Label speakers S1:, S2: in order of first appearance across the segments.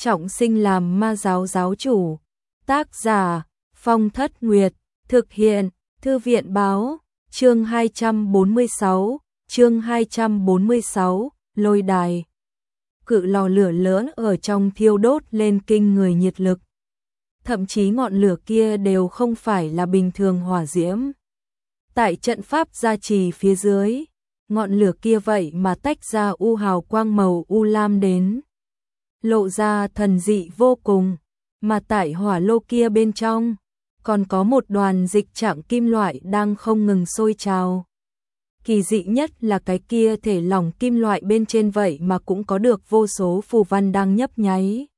S1: trọng sinh làm ma giáo giáo chủ. Tác giả Phong Thất Nguyệt, thực hiện Thư viện báo, chương 246, lôi đài. Cự lò lửa lớn ở trong thiêu đốt lên kinh người nhiệt lực. Thậm chí ngọn lửa kia đều không phải là bình thường hỏa diễm. Tại trận pháp gia trì phía dưới, ngọn lửa kia vậy mà tách ra u hào quang màu u lam đến, lộ ra thần dị vô cùng, mà tại hỏa lô kia bên trong, còn có một đoàn dịch trạng kim loại đang không ngừng sôi trào. Kỳ dị nhất là cái kia thể lỏng kim loại bên trên vậy mà cũng có được vô số phù văn đang nhấp nháy.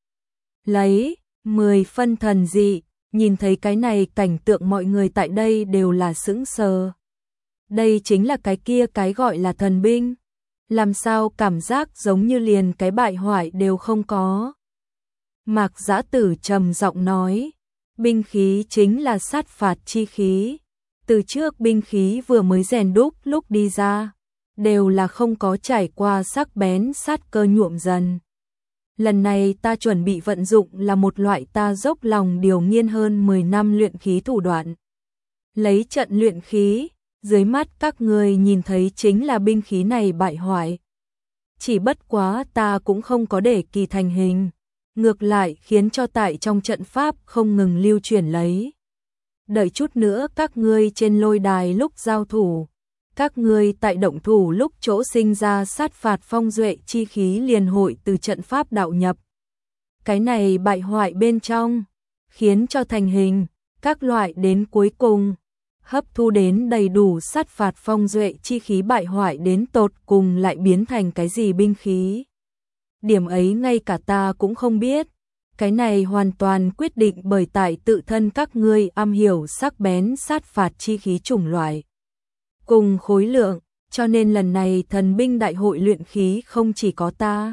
S1: 10 phân thần dị, nhìn thấy cái này cảnh tượng mọi người tại đây đều là sững sờ. Đây chính là cái kia cái gọi là thần binh. Làm sao cảm giác giống như liền cái bại hoại đều không có. Mạc Giã Tử trầm giọng nói, binh khí chính là sát phạt chi khí. Từ trước binh khí vừa mới rèn đúc lúc đi ra, đều là không có trải qua sắc bén sát cơ nhuộm dần. Lần này ta chuẩn bị vận dụng là một loại ta dốc lòng điều nghiên hơn 10 năm luyện khí thủ đoạn. Lấy trận luyện khí, dưới mắt các người nhìn thấy chính là binh khí này bại hoại. Chỉ bất quá ta cũng không có để kỳ thành hình, ngược lại khiến cho tại trong trận pháp không ngừng lưu chuyển lấy. Đợi chút nữa các ngươi trên lôi đài lúc giao thủ, các ngươi tại động thủ lúc chỗ sinh ra sát phạt phong duệ chi khí liền hội từ trận pháp đạo nhập. Cái này bại hoại bên trong, khiến cho thành hình, các loại đến cuối cùng, hấp thu đến đầy đủ sát phạt phong duệ chi khí bại hoại đến tột cùng lại biến thành cái gì binh khí. Điểm ấy ngay cả ta cũng không biết. Cái này hoàn toàn quyết định bởi tại tự thân các ngươi am hiểu sắc bén sát phạt chi khí chủng loại cùng khối lượng, cho nên lần này thần binh đại hội luyện khí không chỉ có ta.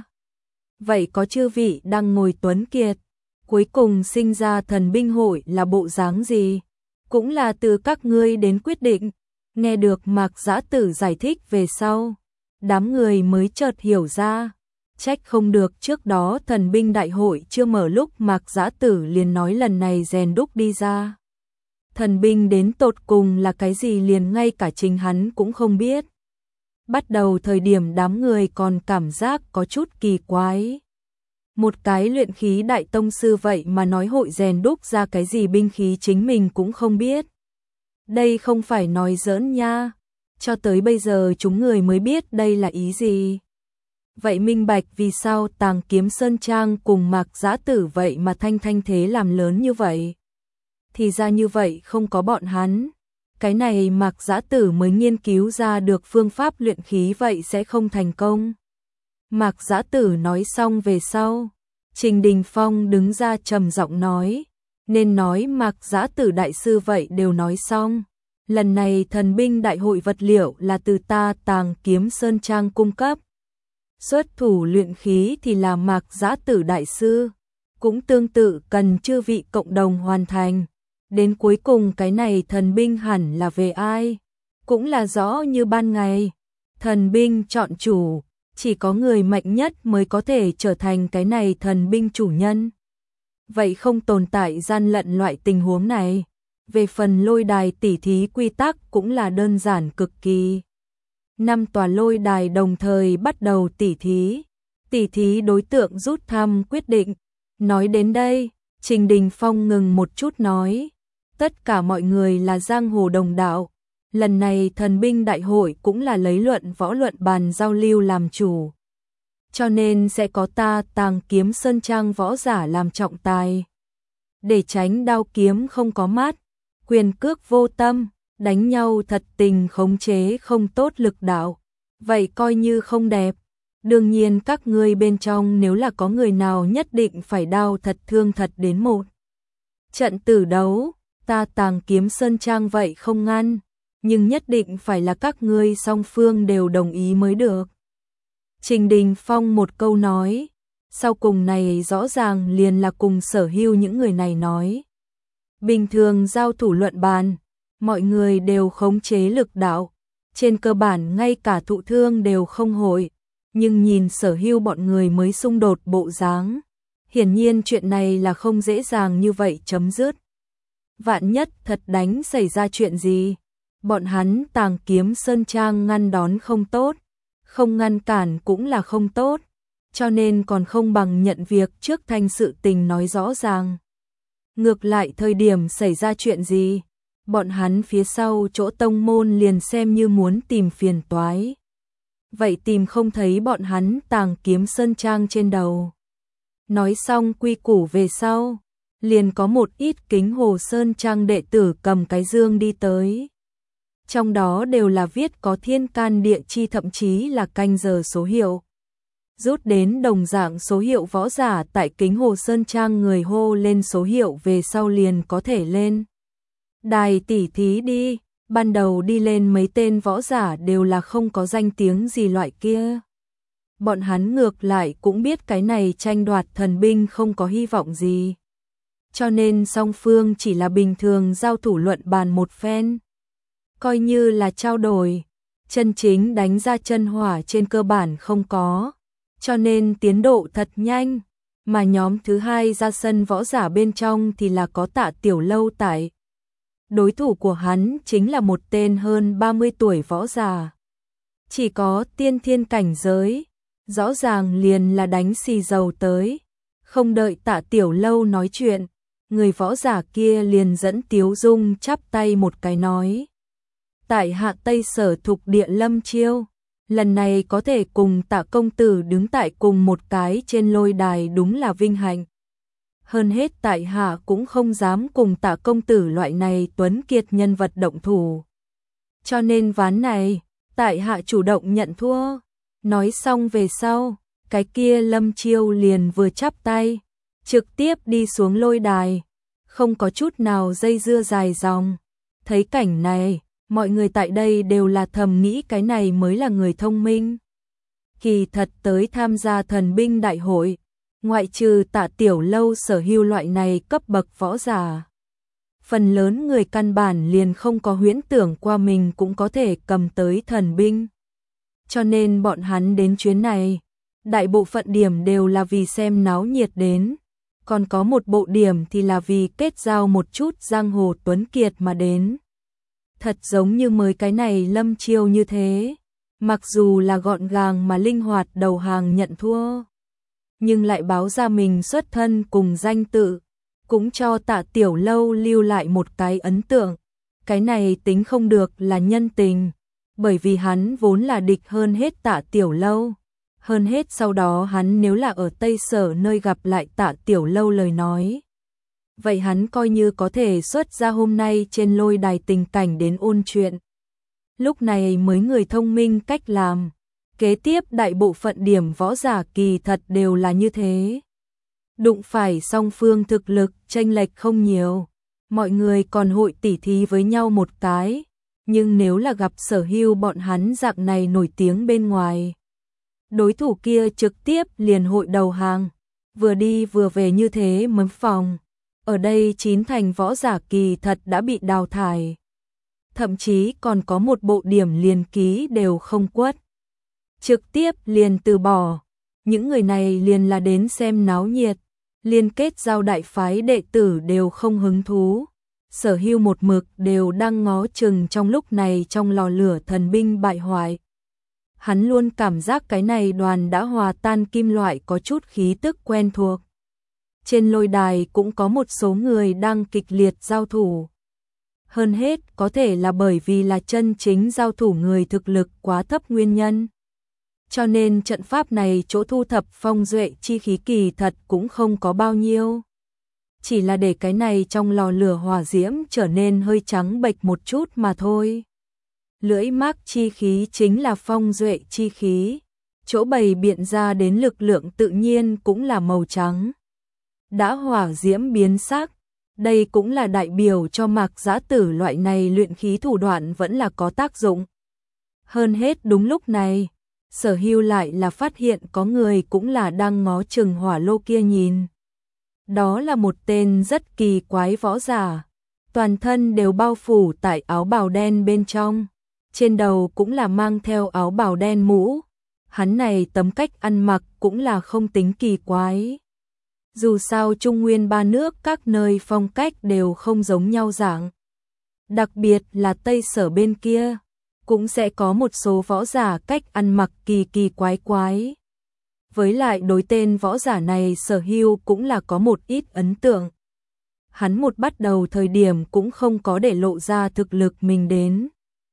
S1: Vậy có chư vị đang ngồi tuấn kiệt, cuối cùng sinh ra thần binh hội là bộ dáng gì? Cũng là từ các ngươi đến quyết định. Nghe được Mạc Giã Tử giải thích về sau, đám người mới chợt hiểu ra. Trách không được trước đó thần binh đại hội chưa mở lúc Mạc Giã Tử liền nói lần này rèn đúc đi ra. Thần binh đến tột cùng là cái gì liền ngay cả chính hắn cũng không biết. Bắt đầu thời điểm đám người còn cảm giác có chút kỳ quái. Một cái luyện khí đại tông sư vậy mà nói hội rèn đúc ra cái gì binh khí chính mình cũng không biết. Đây không phải nói giỡn nha. Cho tới bây giờ chúng người mới biết đây là ý gì. Vậy minh bạch vì sao Tàng Kiếm Sơn Trang cùng Mạc Giã Tử vậy mà thanh thế làm lớn như vậy. Thì ra như vậy không có bọn hắn. Cái này Mạc Giã Tử mới nghiên cứu ra được phương pháp luyện khí vậy sẽ không thành công. Mạc Giã Tử nói xong về sau, Trình Đình Phong đứng ra trầm giọng nói, nên nói Mạc Giã Tử đại sư vậy đều nói xong. Lần này thần binh đại hội vật liệu là từ ta Tàng Kiếm Sơn Trang cung cấp. Xuất thủ luyện khí thì là Mạc Giã Tử đại sư, cũng tương tự cần chư vị cộng đồng hoàn thành. Đến cuối cùng cái này thần binh hẳn là về ai, cũng là rõ như ban ngày. Thần binh chọn chủ, chỉ có người mạnh nhất mới có thể trở thành cái này thần binh chủ nhân. Vậy không tồn tại gian lận loại tình huống này. Về phần lôi đài tỉ thí quy tắc cũng là đơn giản cực kỳ. 5 tòa lôi đài đồng thời bắt đầu tỉ thí. Tỉ thí đối tượng rút thăm quyết định. Nói đến đây, Trình Đình Phong ngừng một chút nói. Tất cả mọi người là giang hồ đồng đạo. Lần này thần binh đại hội cũng là lấy luận võ luận bàn giao lưu làm chủ. Cho nên sẽ có ta Tàng Kiếm Sơn Trang võ giả làm trọng tài. Để tránh đao kiếm không có mắt, quyền cước vô tâm, đánh nhau thật tình khống chế không tốt lực đạo. Vậy coi như không đẹp. Đương nhiên các ngươi bên trong nếu là có người nào nhất định phải đao thật thương thật đến một trận tử đấu, ta Tàng Kiếm Sơn Trang vậy không ngăn, nhưng nhất định phải là các ngươi song phương đều đồng ý mới được. Trình Đình Phong một câu nói, sau cùng này rõ ràng liền là cùng sở hữu những người này nói. Bình thường giao thủ luận bàn, mọi người đều khống chế lực đạo, trên cơ bản ngay cả thụ thương đều không hội, nhưng nhìn sở hữu bọn người mới xung đột bộ dáng, Hiển nhiên chuyện này là không dễ dàng như vậy chấm dứt. Vạn nhất thật đánh xảy ra chuyện gì, bọn hắn Tàng Kiếm Sơn Trang ngăn đón không tốt, không ngăn cản cũng là không tốt, cho nên còn không bằng nhận việc trước thanh sự tình nói rõ ràng. Ngược lại thời điểm xảy ra chuyện gì, bọn hắn phía sau chỗ tông môn liền xem như muốn tìm phiền toái. Vậy tìm không thấy bọn hắn Tàng Kiếm Sơn Trang trên đầu. Nói xong quy củ về sau, liền có một ít Kính Hồ Sơn Trang đệ tử cầm cái dương đi tới. Trong đó đều là viết có thiên can địa chi, thậm chí là canh giờ số hiệu. Rút đến đồng dạng số hiệu võ giả tại Kính Hồ Sơn Trang, người hô lên số hiệu về sau liền có thể lên đài tỉ thí đi. Ban đầu đi lên mấy tên võ giả đều là không có danh tiếng gì loại kia. Bọn hắn ngược lại cũng biết cái này tranh đoạt thần binh không có hy vọng gì. Cho nên song phương chỉ là bình thường giao thủ luận bàn một phen. Coi như là trao đổi, chân chính đánh ra chân hỏa trên cơ bản không có. Cho nên tiến độ thật nhanh. Mà nhóm thứ hai ra sân võ giả bên trong thì là có Tạ Tiểu Lâu tại. Đối thủ của hắn chính là một tên hơn 30 tuổi võ giả. Chỉ có tiên thiên cảnh giới, rõ ràng liền là đánh xì dầu tới. Không đợi Tạ Tiểu Lâu nói chuyện, người võ giả kia liền dẫn Tiếu Dung chắp tay một cái nói. Tại hạ Tây Sở Thục Địa Lâm Chiêu, lần này có thể cùng Tạ công tử đứng tại cùng một cái trên lôi đài đúng là vinh hạnh. Hơn hết tại hạ cũng không dám cùng Tạ công tử loại này tuấn kiệt nhân vật động thủ. Cho nên ván này, tại hạ chủ động nhận thua. Nói xong về sau, cái kia Lâm Chiêu liền vừa chắp tay, trực tiếp đi xuống lôi đài, không có chút nào dây dưa dài dòng. Thấy cảnh này, mọi người tại đây đều là thầm nghĩ cái này mới là người thông minh. Kỳ thật tới tham gia thần binh đại hội, ngoại trừ Tạ Tiểu Lâu sở hữu loại này cấp bậc võ giả, phần lớn người căn bản liền không có huyễn tưởng qua mình cũng có thể cầm tới thần binh. Cho nên bọn hắn đến chuyến này, đại bộ phận điểm đều là vì xem náo nhiệt đến, còn có một bộ điểm thì là vì kết giao một chút giang hồ tuấn kiệt mà đến. Thật giống như mới cái này Lâm Chiêu như thế, mặc dù là gọn gàng mà linh hoạt đầu hàng nhận thua, nhưng lại báo ra mình xuất thân cùng danh tự, cũng cho Tạ Tiểu Lâu lưu lại một cái ấn tượng. Cái này tính không được là nhân tình, bởi vì hắn vốn là địch hơn hết Tạ Tiểu Lâu. Hơn hết sau đó hắn nếu là ở Tây Sở nơi gặp lại Tạ Tiểu Lâu lời nói, vậy hắn coi như có thể xuất ra hôm nay trên lôi đài tình cảnh đến ôn chuyện. Lúc này mới người thông minh cách làm. Kế tiếp đại bộ phận điểm võ giả kỳ thật đều là như thế. Đụng phải song phương thực lực chênh lệch không nhiều, mọi người còn hội tỉ thí với nhau một cái, nhưng nếu là gặp sở hữu bọn hắn dạng này nổi tiếng bên ngoài, đối thủ kia trực tiếp liền hội đầu hàng, vừa đi vừa về như thế mấm phòng. Ở đây 9 thành võ giả kỳ thật đã bị đào thải. Thậm chí còn có một bộ điểm liền ký đều không quất. Trực tiếp liền từ bỏ. Những người này liền là đến xem náo nhiệt, liên kết giao đại phái đệ tử đều không hứng thú. Sở hữu một mực đều đang ngó chừng trong lúc này trong lò lửa thần binh bại hoại. Hắn luôn cảm giác cái này đoàn đã hòa tan kim loại có chút khí tức quen thuộc. Trên lôi đài cũng có một số người đang kịch liệt giao thủ. Hơn hết có thể là bởi vì là chân chính giao thủ người thực lực quá thấp nguyên nhân. Cho nên trận pháp này chỗ thu thập phong duệ chi khí kỳ thật cũng không có bao nhiêu. Chỉ là để cái này trong lò lửa hỏa diễm trở nên hơi trắng bệch một chút mà thôi. Lưỡi mác chi khí chính là phong duệ chi khí. Chỗ bày biện ra đến lực lượng tự nhiên cũng là màu trắng. Đã hỏa diễm biến sắc, đây cũng là đại biểu cho Mạc Giã Tử loại này luyện khí thủ đoạn vẫn là có tác dụng. Hơn hết đúng lúc này, Sở Hưu lại là phát hiện có người cũng là đang ngó chừng hỏa lô kia nhìn. Đó là một tên rất kỳ quái võ giả, toàn thân đều bao phủ tại áo bào đen bên trong, trên đầu cũng là mang theo áo bào đen mũ. Hắn này tấm cách ăn mặc cũng là không tính kỳ quái. Dù sao Trung Nguyên ba nước các nơi phong cách đều không giống nhau dạng. Đặc biệt là Tây Sở bên kia, cũng sẽ có một số võ giả cách ăn mặc kỳ kỳ quái quái. Với lại đối tên võ giả này Sở Hưu cũng là có một ít ấn tượng. Hắn một bắt đầu thời điểm cũng không có để lộ ra thực lực mình đến.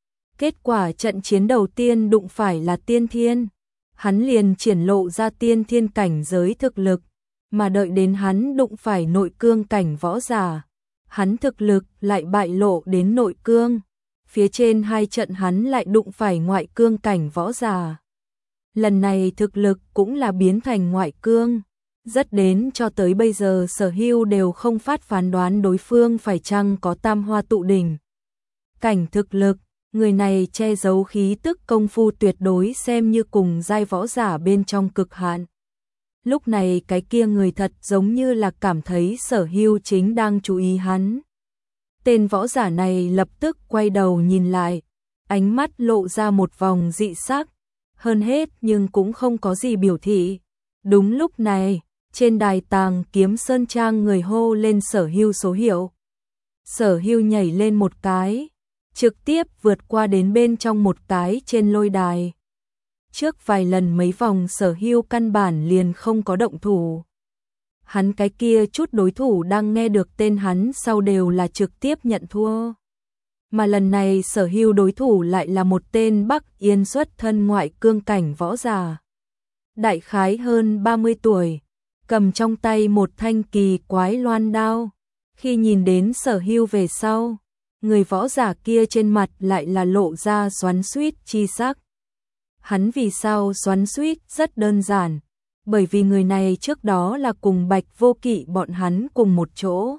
S1: Kết quả trận chiến đầu tiên đụng phải là tiên thiên. Hắn liền triển lộ ra tiên thiên cảnh giới thực lực, mà đợi đến hắn đụng phải nội cương cảnh võ giả. Hắn thực lực lại bại lộ đến nội cương. Phía trên hai trận hắn lại đụng phải ngoại cương cảnh võ giả. Lần này thực lực cũng là biến thành ngoại cương. Rất đến cho tới bây giờ Sở Hưu đều không phát phán đoán đối phương phải chăng có tam hoa tụ đỉnh cảnh thực lực. Người này che giấu khí tức công phu tuyệt đối xem như cùng giai võ giả bên trong cực hạn. Lúc này cái kia người thật giống như là cảm thấy Sở Hưu chính đang chú ý hắn. Tên võ giả này lập tức quay đầu nhìn lại, ánh mắt lộ ra một vòng dị sắc, hơn hết nhưng cũng không có gì biểu thị. Đúng lúc này, trên đài Tàng Kiếm Sơn Trang người hô lên Sở Hưu số hiệu. Sở Hưu nhảy lên một cái, trực tiếp vượt qua đến bên trong một cái trên lôi đài. Trước vài lần mấy vòng Sở Hưu căn bản liền không có động thủ. Hắn cái kia chút đối thủ đang nghe được tên hắn sau đều là trực tiếp nhận thua. Mà lần này Sở Hưu đối thủ lại là một tên Bắc Yên xuất thân ngoại cương cảnh võ giả. Đại khái hơn 30 tuổi, cầm trong tay một thanh kỳ quái loan đao. Khi nhìn đến Sở Hưu về sau, người võ giả kia trên mặt lại là lộ ra xoắn xuýt chi sắc. Hắn vì sao xoắn xuýt rất đơn giản, bởi vì người này trước đó là cùng Bạch Vô Kỵ bọn hắn cùng một chỗ.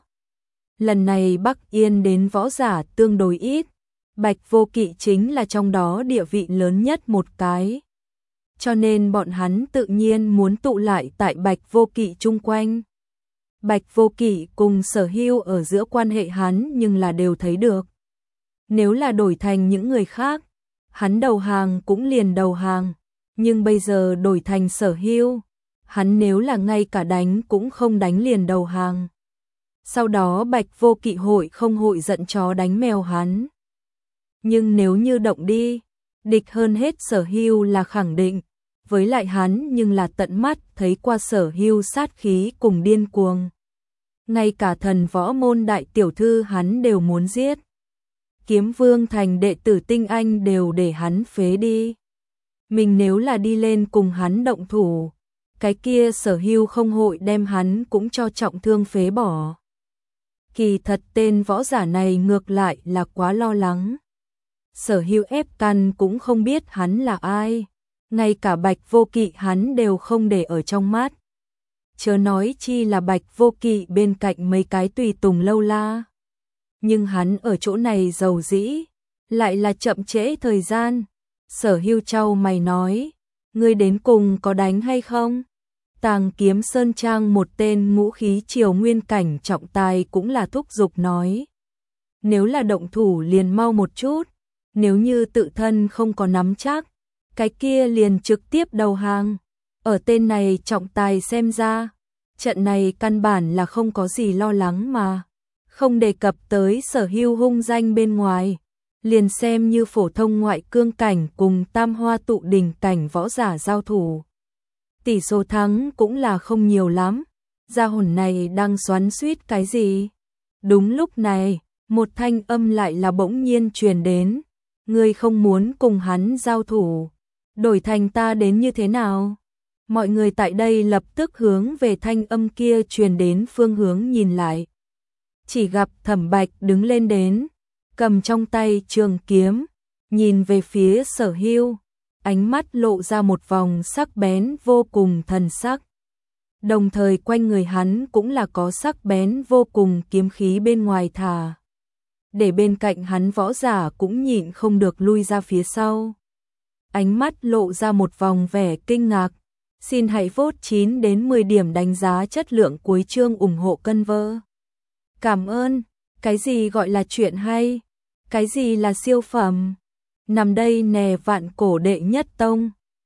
S1: Lần này Bắc Yên đến võ giả tương đối ít, Bạch Vô Kỵ chính là trong đó địa vị lớn nhất một cái. Cho nên bọn hắn tự nhiên muốn tụ lại tại Bạch Vô Kỵ chung quanh. Bạch Vô Kỵ cùng Sở Hưu ở giữa quan hệ hắn nhưng là đều thấy được. Nếu là đổi thành những người khác, hắn đầu hàng cũng liền đầu hàng, nhưng bây giờ đổi thành Sở Hưu, hắn nếu là ngay cả đánh cũng không đánh liền đầu hàng. Sau đó Bạch Vô Kỵ hội không hội giận chó đánh mèo hắn. Nhưng nếu như động đi, địch hơn hết Sở Hưu là khẳng định, với lại hắn nhưng là tận mắt thấy qua Sở Hưu sát khí cùng điên cuồng. Ngay cả thần võ môn đại tiểu thư hắn đều muốn giết. Kiếm Vương thành đệ tử tinh anh đều để hắn phế đi. Mình nếu là đi lên cùng hắn động thủ, cái kia Sở Hưu không hội đem hắn cũng cho trọng thương phế bỏ. Kỳ thật tên võ giả này ngược lại là quá lo lắng. Sở Hưu ép căn cũng không biết hắn là ai, ngay cả Bạch Vô Kỵ hắn đều không để ở trong mắt. Chớ nói chi là Bạch Vô Kỵ bên cạnh mấy cái tùy tùng lâu la. Nhưng hắn ở chỗ này giàu dĩ, lại là chậm trễ thời gian. Sở Hưu chau mày nói, ngươi đến cùng có đánh hay không? Tàng Kiếm Sơn Trang một tên ngũ khí triều nguyên cảnh trọng tài cũng là thúc giục nói. Nếu là động thủ liền mau một chút, nếu như tự thân không có nắm chắc, cái kia liền trực tiếp đầu hàng. Ở tên này trọng tài xem ra, trận này căn bản là không có gì lo lắng mà. Không đề cập tới Sở Hưu hung danh bên ngoài, liền xem như phổ thông ngoại cương cảnh cùng tam hoa tụ đỉnh cảnh võ giả giao thủ. Tỷ số thắng cũng là không nhiều lắm, gia hồn này đang xoắn xuýt cái gì? Đúng lúc này, một thanh âm lại là bỗng nhiên truyền đến, ngươi không muốn cùng hắn giao thủ, đổi thành ta đến như thế nào? Mọi người tại đây lập tức hướng về thanh âm kia truyền đến phương hướng nhìn lại. Chỉ gặp Thẩm Bạch đứng lên đến, cầm trong tay trường kiếm, nhìn về phía Sở Hưu, ánh mắt lộ ra một vòng sắc bén vô cùng thần sắc. Đồng thời quanh người hắn cũng là có sắc bén vô cùng kiếm khí bên ngoài thả. Để bên cạnh hắn võ giả cũng nhịn không được lui ra phía sau. Ánh mắt lộ ra một vòng vẻ kinh ngạc. Xin hãy vote 9 đến 10 điểm đánh giá chất lượng cuối chương ủng hộ cân vơ. Cảm ơn, cái gì gọi là chuyện hay? Cái gì là siêu phẩm? Nằm đây nè vạn cổ đệ nhất tông.